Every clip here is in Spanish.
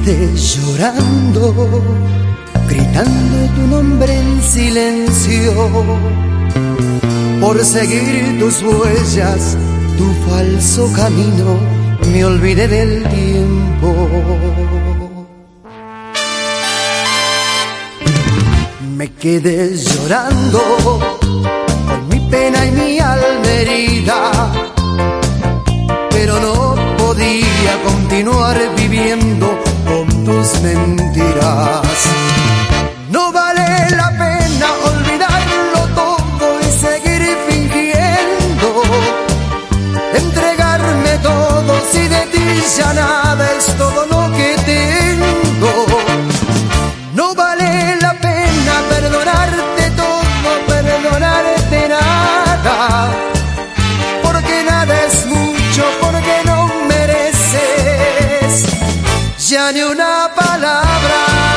quedé llorando, gritando tu nombre en silencio, por seguir tus huellas, tu falso camino, me olvidé del tiempo. Me quedé llorando con mi pena y mi alma herida, pero no podía continuar viviendo con tus mentiras. No vale la pena olvidarlo todo y seguir fingiendo, entregarme todo si de ti ya nada es todo lo que tengo. No vale la pena perdonarte todo, perdonarte nada, porque nada es mucho, porque no mereces ya ni una palabra.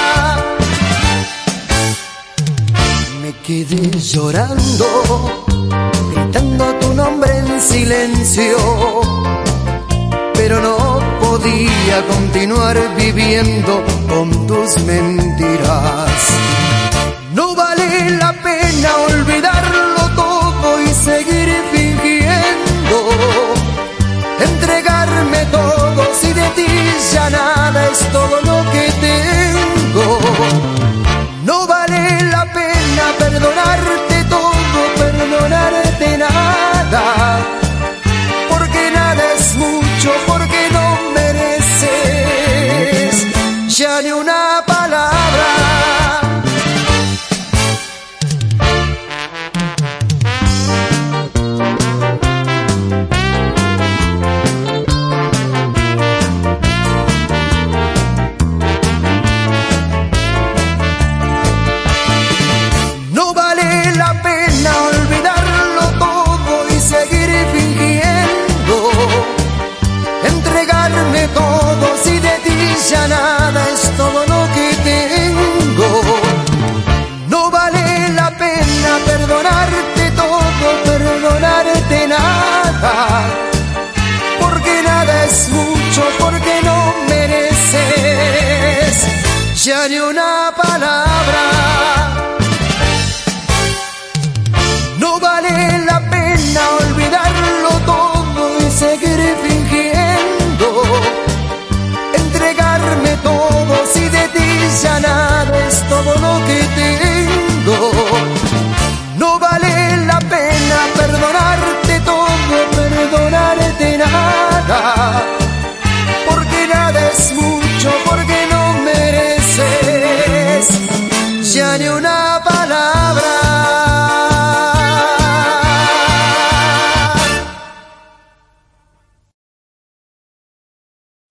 Me quedé llorando, gritando tu nombre en silencio, pero no podía continuar viviendo con tus mentiras. No vale la pena olvidarlo todo y seguir fingiendo, entregarme todo si de ti ya nada es todo lo que tengo. No vale la pena perdonarte todo, perdonarte nada, porque nada es mucho, porque no mereces ya ni una palabra. No vale la pena olvidarlo todo y seguir fingiendo, entregarme todo si de ti ya nada es todo lo que tengo. No vale la pena perdonarte todo, perdonarte nada, porque nada es mucho, porque no mereces ya ni una palabra. No vale la pena olvidarlo todo y seguir fingiendo, entregarme todo si de ti ya nada es todo lo que tengo. No vale la pena perdonarte todo, perdonarte nada, porque nada es mucho, porque no mereces ya ni una